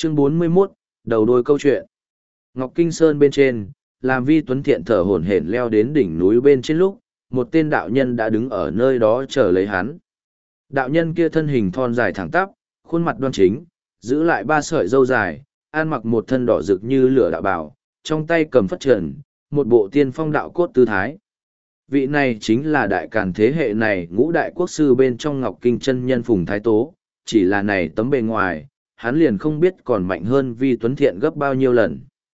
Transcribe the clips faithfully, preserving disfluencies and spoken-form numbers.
Chương bốn mươi mốt, đầu đuôi câu chuyện. Ngọc Kinh Sơn bên trên, làm Vi Tuấn Thiện thở hổn hển leo đến đỉnh núi bên trên lúc, một tên đạo nhân đã đứng ở nơi đó chờ lấy hắn. Đạo nhân kia thân hình thon dài thẳng tắp, khuôn mặt đoan chính, giữ lại ba sợi râu dài, ăn mặc một thân đỏ rực như lửa đạo bào, trong tay cầm phất trần, một bộ tiên phong đạo cốt tư thái. Vị này chính là đại càn thế hệ này ngũ đại quốc sư bên trong Ngọc Kinh chân nhân Phùng Thái Tố, chỉ là này tấm bề ngoài, hắn liền không biết còn mạnh hơn Vi Tuấn Thiện gấp bao nhiêu lần.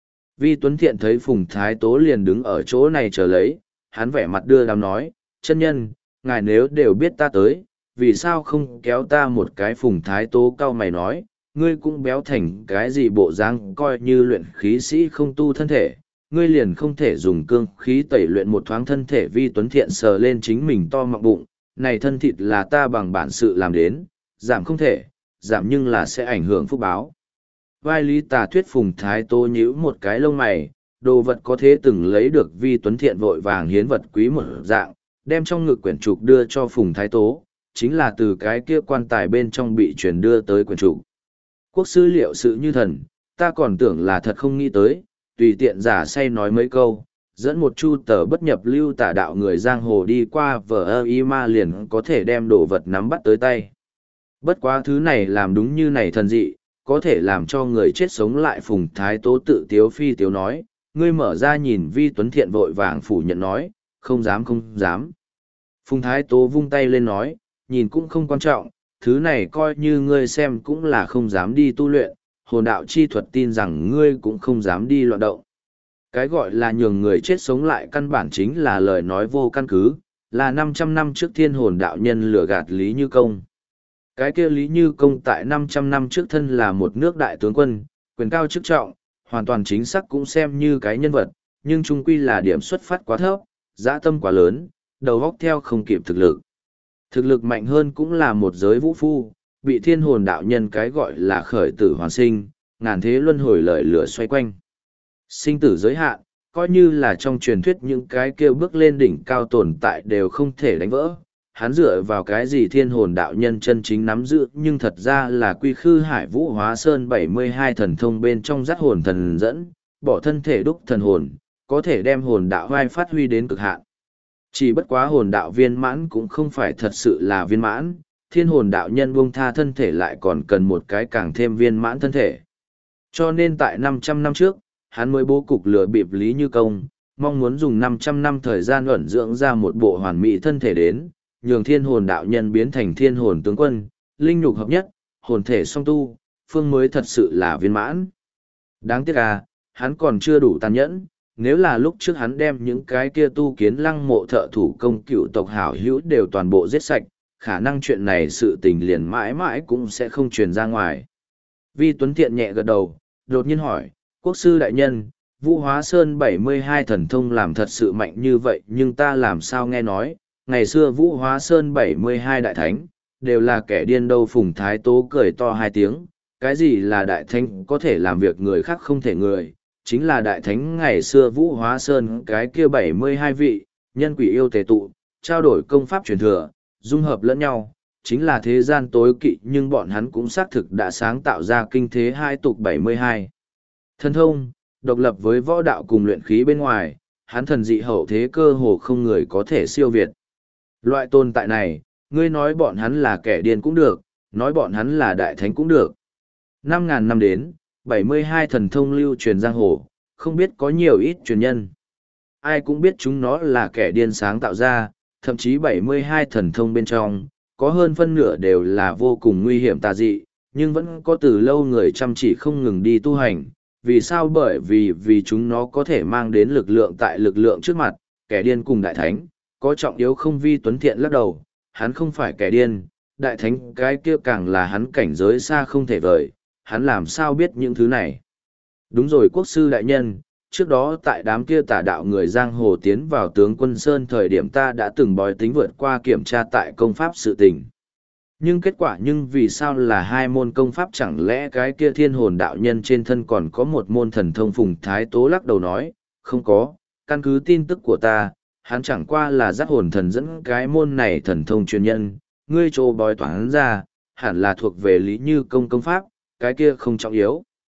Vi Tuấn Thiện thấy Phùng Thái Tố liền đứng ở chỗ này chờ lấy, hắn vẻ mặt đưa đám nói, chân nhân, ngài nếu đều biết ta tới, vì sao không kéo ta một cái? Phùng Thái Tố cau mày nói, ngươi cũng béo thành cái gì bộ dáng, coi như luyện khí sĩ không tu thân thể, ngươi liền không thể dùng cương khí tẩy luyện một thoáng thân thể. Vi Tuấn Thiện sờ lên chính mình to mọng bụng, này thân thịt là ta bằng bản sự làm đến, giảm không thể, giảm nhưng là sẽ ảnh hưởng phúc báo. Vai lý tà thuyết. Phùng Thái Tố nhíu một cái lông mày, đồ vật có thế từng lấy được. Vi Tuấn Thiện vội vàng hiến vật quý một dạng, đem trong ngực quyển trục đưa cho Phùng Thái Tố, chính là từ cái kia quan tài bên trong bị truyền đưa tới quyển trục. Quốc sư liệu sự như thần, ta còn tưởng là thật không nghĩ tới, tùy tiện giả say nói mấy câu, dẫn một chu tờ bất nhập lưu tả đạo người giang hồ đi qua vờ ơ y ma liền có thể đem đồ vật nắm bắt tới tay. Bất quá thứ này làm đúng như này thần dị, có thể làm cho người chết sống lại. Phùng Thái Tố tự tiếu phi tiếu nói, ngươi mở ra nhìn. Vi Tuấn Thiện vội vàng phủ nhận nói, không dám không dám. Phùng Thái Tố vung tay lên nói, nhìn cũng không quan trọng, thứ này coi như ngươi xem cũng là không dám đi tu luyện, hồn đạo chi thuật tin rằng ngươi cũng không dám đi loạn động. Cái gọi là nhường người chết sống lại căn bản chính là lời nói vô căn cứ, là năm trăm năm trước thiên hồn đạo nhân lừa gạt Lý Như Công. Cái kia Lý Như Công tại năm trăm năm trước thân là một nước đại tướng quân, quyền cao chức trọng, hoàn toàn chính xác cũng xem như cái nhân vật, nhưng chung quy là điểm xuất phát quá thấp, dã tâm quá lớn, đầu óc theo không kịp thực lực. Thực lực mạnh hơn cũng là một giới vũ phu, bị thiên hồn đạo nhân cái gọi là khởi tử hoàn sinh, ngàn thế luân hồi lời lửa xoay quanh. Sinh tử giới hạn, coi như là trong truyền thuyết những cái kêu bước lên đỉnh cao tồn tại đều không thể đánh vỡ. Hắn dựa vào cái gì thiên hồn đạo nhân chân chính nắm giữ, nhưng thật ra là quy khư hải vũ hóa sơn bảy mươi hai thần thông bên trong dắt hồn thần dẫn, bỏ thân thể đúc thần hồn, có thể đem hồn đạo vai phát huy đến cực hạn. Chỉ bất quá hồn đạo viên mãn cũng không phải thật sự là viên mãn, thiên hồn đạo nhân buông tha thân thể lại còn cần một cái càng thêm viên mãn thân thể. Cho nên tại năm trăm năm trước, hắn mới bố cục lừa bịp Lý Như Công, mong muốn dùng năm trăm năm thời gian ẩn dưỡng ra một bộ hoàn mỹ thân thể đến, nhường thiên hồn đạo nhân biến thành thiên hồn tướng quân, linh nhục hợp nhất, hồn thể song tu, phương mới thật sự là viên mãn. Đáng tiếc à, hắn còn chưa đủ tàn nhẫn, nếu là lúc trước hắn đem những cái kia tu kiến lăng mộ thợ thủ công cựu tộc hảo hữu đều toàn bộ giết sạch, khả năng chuyện này sự tình liền mãi mãi cũng sẽ không truyền ra ngoài. Vi Tuấn Thiện nhẹ gật đầu, đột nhiên hỏi, quốc sư đại nhân, Vũ Hóa Sơn bảy mươi hai thần thông làm thật sự mạnh như vậy, nhưng ta làm sao nghe nói, ngày xưa Vũ Hóa Sơn bảy mươi hai đại thánh, đều là kẻ điên đâu? Phùng Thái Tố cười to hai tiếng, cái gì là đại thánh có thể làm việc người khác không thể người, chính là đại thánh ngày xưa Vũ Hóa Sơn cái kia bảy mươi hai vị, nhân quỷ yêu tề tụ, trao đổi công pháp truyền thừa, dung hợp lẫn nhau, chính là thế gian tối kỵ, nhưng bọn hắn cũng xác thực đã sáng tạo ra kinh thế hai tục bảy mươi hai. Thần thông, độc lập với võ đạo cùng luyện khí bên ngoài, hắn thần dị hậu thế cơ hồ không người có thể siêu việt. Loại tồn tại này, ngươi nói bọn hắn là kẻ điên cũng được, nói bọn hắn là đại thánh cũng được. Năm ngàn năm đến, bảy mươi hai thần thông lưu truyền giang hồ, không biết có nhiều ít truyền nhân. Ai cũng biết chúng nó là kẻ điên sáng tạo ra, thậm chí bảy mươi hai thần thông bên trong, có hơn phân nửa đều là vô cùng nguy hiểm tà dị, nhưng vẫn có từ lâu người chăm chỉ không ngừng đi tu hành. Vì sao? Bởi vì vì chúng nó có thể mang đến lực lượng tại lực lượng trước mặt, kẻ điên cùng đại thánh, có trọng yếu không? Vi Tuấn Thiện lắc đầu, hắn không phải kẻ điên, đại thánh cái kia càng là hắn cảnh giới xa không thể vời, hắn làm sao biết những thứ này? Đúng rồi quốc sư đại nhân, trước đó tại đám kia tà đạo người giang hồ tiến vào tướng quân Sơn thời điểm ta đã từng bói tính vượt qua kiểm tra tại công pháp sự tình. Nhưng kết quả nhưng vì sao là hai môn công pháp, chẳng lẽ cái kia thiên hồn đạo nhân trên thân còn có một môn thần thông? Phùng Thái Tố lắc đầu nói, không có, căn cứ tin tức của ta, hắn chẳng qua là dắt hồn thần dẫn cái môn này thần thông chuyên nhân, ngươi trô bói toán ra, hẳn là thuộc về Lý Như Công công pháp, cái kia không trọng yếu.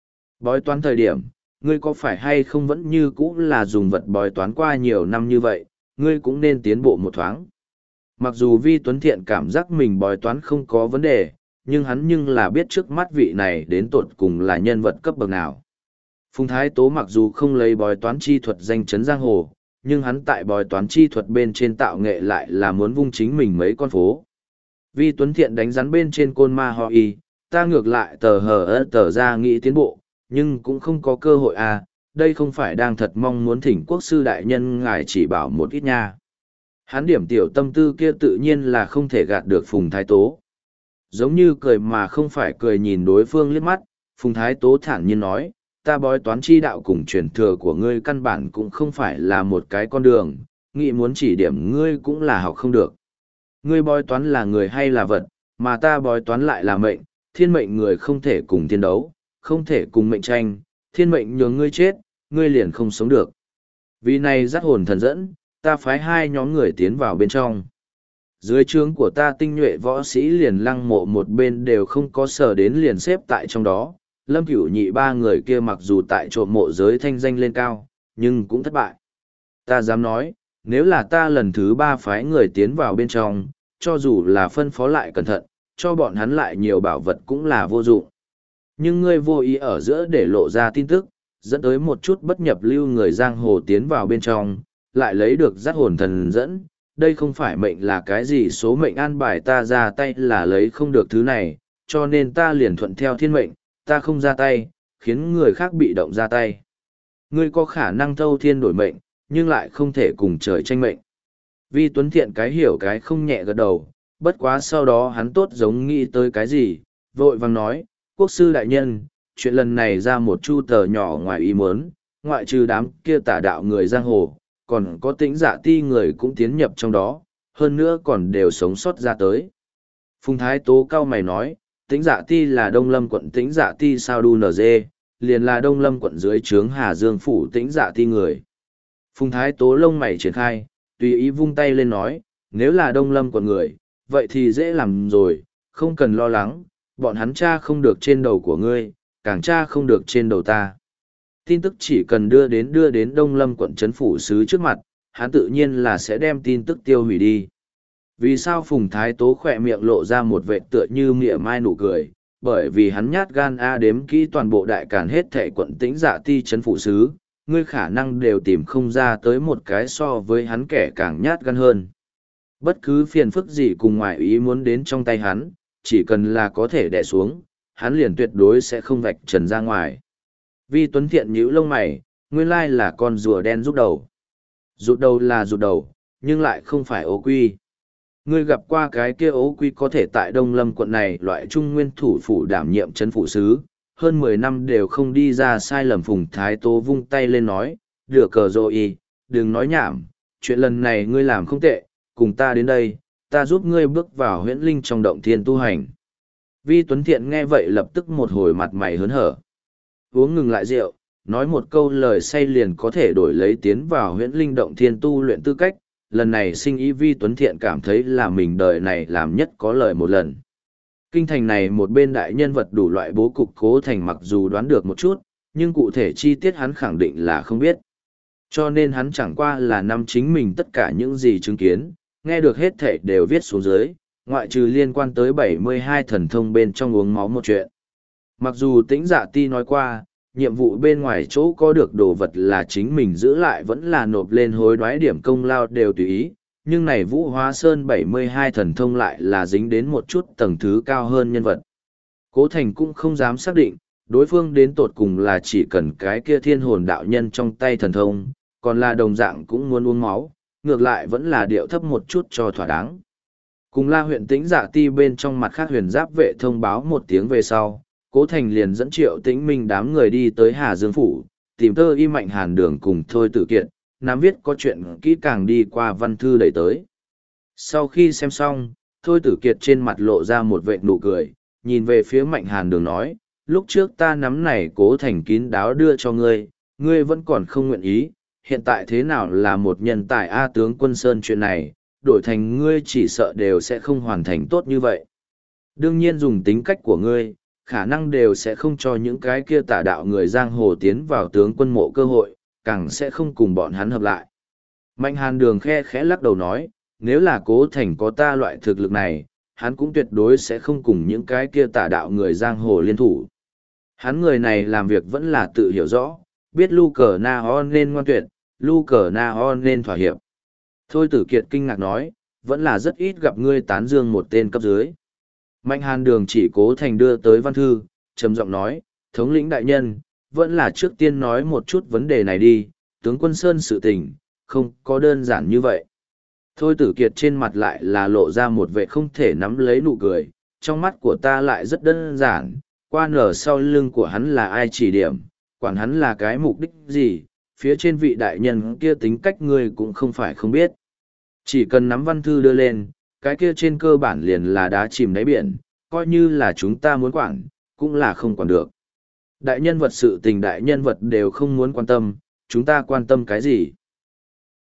Bói toán thời điểm, ngươi có phải hay không vẫn như cũ là dùng vật bói toán qua nhiều năm như vậy, ngươi cũng nên tiến bộ một thoáng. Mặc dù Vi Tuấn Thiện cảm giác mình bói toán không có vấn đề, nhưng hắn nhưng là biết trước mắt vị này đến tột cùng là nhân vật cấp bậc nào. Phùng Thái Tố mặc dù không lấy bói toán chi thuật danh chấn giang hồ, nhưng hắn tại bói toán chi thuật bên trên tạo nghệ lại là muốn vung chính mình mấy con phố. Vi Tuấn Thiện đánh rắn bên trên côn ma ho y, ta ngược lại tờ hờ ơ tờ ra nghĩ tiến bộ, nhưng cũng không có cơ hội à, đây không phải đang thật mong muốn thỉnh quốc sư đại nhân ngài chỉ bảo một ít nha. Hắn điểm tiểu tâm tư kia tự nhiên là không thể gạt được Phùng Thái Tố. Giống như cười mà không phải cười nhìn đối phương liếc mắt, Phùng Thái Tố thản nhiên nói, ta bói toán chi đạo cùng truyền thừa của ngươi căn bản cũng không phải là một cái con đường, nghĩ muốn chỉ điểm ngươi cũng là học không được. Ngươi bói toán là người hay là vật, mà ta bói toán lại là mệnh, thiên mệnh người không thể cùng thiên đấu, không thể cùng mệnh tranh, thiên mệnh nhường ngươi chết, ngươi liền không sống được. Vì này dắt hồn thần dẫn, ta phái hai nhóm người tiến vào bên trong. Dưới trướng của ta tinh nhuệ võ sĩ liền lăng mộ một bên đều không có sở đến liền xếp tại trong đó. Lâm Cửu Nhị ba người kia mặc dù tại trộm mộ giới thanh danh lên cao, nhưng cũng thất bại. Ta dám nói, nếu là ta lần thứ ba phái người tiến vào bên trong, cho dù là phân phó lại cẩn thận, cho bọn hắn lại nhiều bảo vật cũng là vô dụng. Nhưng ngươi vô ý ở giữa để lộ ra tin tức, dẫn tới một chút bất nhập lưu người giang hồ tiến vào bên trong, lại lấy được dắt hồn thần dẫn. Đây không phải mệnh là cái gì số mệnh an bài ta ra tay là lấy không được thứ này, cho nên ta liền thuận theo thiên mệnh, ta không ra tay, khiến người khác bị động ra tay. Ngươi có khả năng thâu thiên đổi mệnh, nhưng lại không thể cùng trời tranh mệnh. Vi Tuấn Thiện cái hiểu cái không nhẹ gật đầu, bất quá sau đó hắn tốt giống nghĩ tới cái gì, vội vàng nói, quốc sư đại nhân, chuyện lần này ra một chu tờ nhỏ ngoài ý muốn, ngoại trừ đám kia tả đạo người giang hồ, còn có tĩnh dạ ti người cũng tiến nhập trong đó, hơn nữa còn đều sống sót ra tới. Phùng Thái Tố cao mày nói, tĩnh dạ ti là Đông Lâm quận tĩnh dạ ti sao đu nờ dê, liền là Đông Lâm quận dưới trướng Hà Dương phủ tĩnh dạ ti người. Phùng Thái Tố lông mày triển khai, tùy ý vung tay lên nói, nếu là Đông Lâm quận người, vậy thì dễ làm rồi, không cần lo lắng, bọn hắn tra không được trên đầu của ngươi, càng tra không được trên đầu ta. Tin tức chỉ cần đưa đến đưa đến Đông Lâm quận trấn phủ sứ trước mặt, hắn tự nhiên là sẽ đem tin tức tiêu hủy đi. Vì sao Phùng Thái Tố khỏe miệng lộ ra một vệ tựa như mỉa mai nụ cười, bởi vì hắn nhát gan a đếm kỹ toàn bộ đại càn hết thệ quận tĩnh dạ ti trấn phủ sứ, ngươi khả năng đều tìm không ra tới một cái so với hắn kẻ càng nhát gan hơn. Bất cứ phiền phức gì cùng ngoại ý muốn đến trong tay hắn, chỉ cần là có thể đè xuống, hắn liền tuyệt đối sẽ không vạch trần ra ngoài. Vi Tuấn Thiện nhíu lông mày, nguyên lai là con rùa đen rút đầu. Rụt đầu là rụt đầu, nhưng lại không phải ố quy. Ngươi gặp qua cái kia ố quy có thể tại Đông Lâm quận này loại trung nguyên thủ phủ đảm nhiệm trấn phủ sứ, hơn mười năm đều không đi ra sai lầm. Phùng Thái Tố vung tay lên nói, được cờ rồi, đừng nói nhảm, chuyện lần này ngươi làm không tệ, cùng ta đến đây, ta giúp ngươi bước vào huyễn linh trong động thiên tu hành. Vi Tuấn Thiện nghe vậy lập tức một hồi mặt mày hớn hở. Uống ngừng lại rượu, nói một câu lời say liền có thể đổi lấy tiến vào huyễn linh động thiên tu luyện tư cách, lần này sinh ý Vi Tuấn Thiện cảm thấy là mình đời này làm nhất có lời một lần. Kinh thành này một bên đại nhân vật đủ loại bố cục Cố Thành mặc dù đoán được một chút, nhưng cụ thể chi tiết hắn khẳng định là không biết. Cho nên hắn chẳng qua là nắm chính mình tất cả những gì chứng kiến, nghe được hết thảy đều viết xuống dưới, ngoại trừ liên quan tới bảy mươi hai thần thông bên trong uống máu một chuyện. Mặc dù tĩnh dạ ti nói qua, nhiệm vụ bên ngoài chỗ có được đồ vật là chính mình giữ lại vẫn là nộp lên hối đoái điểm công lao đều tùy ý, nhưng này Vũ Hóa Sơn bảy mươi hai thần thông lại là dính đến một chút tầng thứ cao hơn nhân vật. Cố Thành cũng không dám xác định, đối phương đến tột cùng là chỉ cần cái kia thiên hồn đạo nhân trong tay thần thông, còn là đồng dạng cũng muốn uống máu, ngược lại vẫn là điệu thấp một chút cho thỏa đáng. Cùng La huyện Tĩnh Dạ ti bên trong mặt khác huyền giáp vệ thông báo một tiếng về sau, Cố Thành liền dẫn Triệu Tĩnh Minh đám người đi tới Hà Dương phủ, tìm Tơ Y Mạnh Hàn Đường cùng Thôi Tử Kiệt, nắm viết có chuyện kỹ càng đi qua văn thư đẩy tới. Sau khi xem xong, Thôi Tử Kiệt trên mặt lộ ra một vệt nụ cười, nhìn về phía Mạnh Hàn Đường nói, lúc trước ta nắm này Cố Thành kín đáo đưa cho ngươi, ngươi vẫn còn không nguyện ý, hiện tại thế nào là một nhân tài A tướng quân Sơn chuyện này, đổi thành ngươi chỉ sợ đều sẽ không hoàn thành tốt như vậy. Đương nhiên dùng tính cách của ngươi, khả năng đều sẽ không cho những cái kia tà đạo người giang hồ tiến vào tướng quân mộ cơ hội, càng sẽ không cùng bọn hắn hợp lại. Mạnh hàn đường khe khẽ lắc đầu nói, nếu là cố thành có ta loại thực lực này, hắn cũng tuyệt đối sẽ không cùng những cái kia tà đạo người giang hồ liên thủ. Hắn người này làm việc vẫn là tự hiểu rõ, biết lu cờ na ho nên ngoan tuyệt, lu cờ na ho nên thỏa hiệp. Thôi tử kiệt kinh ngạc nói, vẫn là rất ít gặp ngươi tán dương một tên cấp dưới. Mạnh hàn đường chỉ cố thành đưa tới văn thư, trầm giọng nói, thống lĩnh đại nhân, vẫn là trước tiên nói một chút vấn đề này đi, tướng quân Sơn sự tình, không có đơn giản như vậy. Thôi tử kiệt trên mặt lại là lộ ra một vẻ không thể nắm lấy nụ cười, trong mắt của ta lại rất đơn giản, qua nở sau lưng của hắn là ai chỉ điểm, quản hắn là cái mục đích gì, phía trên vị đại nhân kia tính cách ngươi cũng không phải không biết. Chỉ cần nắm văn thư đưa lên, cái kia trên cơ bản liền là đá chìm đáy biển, coi như là chúng ta muốn quản, cũng là không quản được. Đại nhân vật sự tình đại nhân vật đều không muốn quan tâm, chúng ta quan tâm cái gì?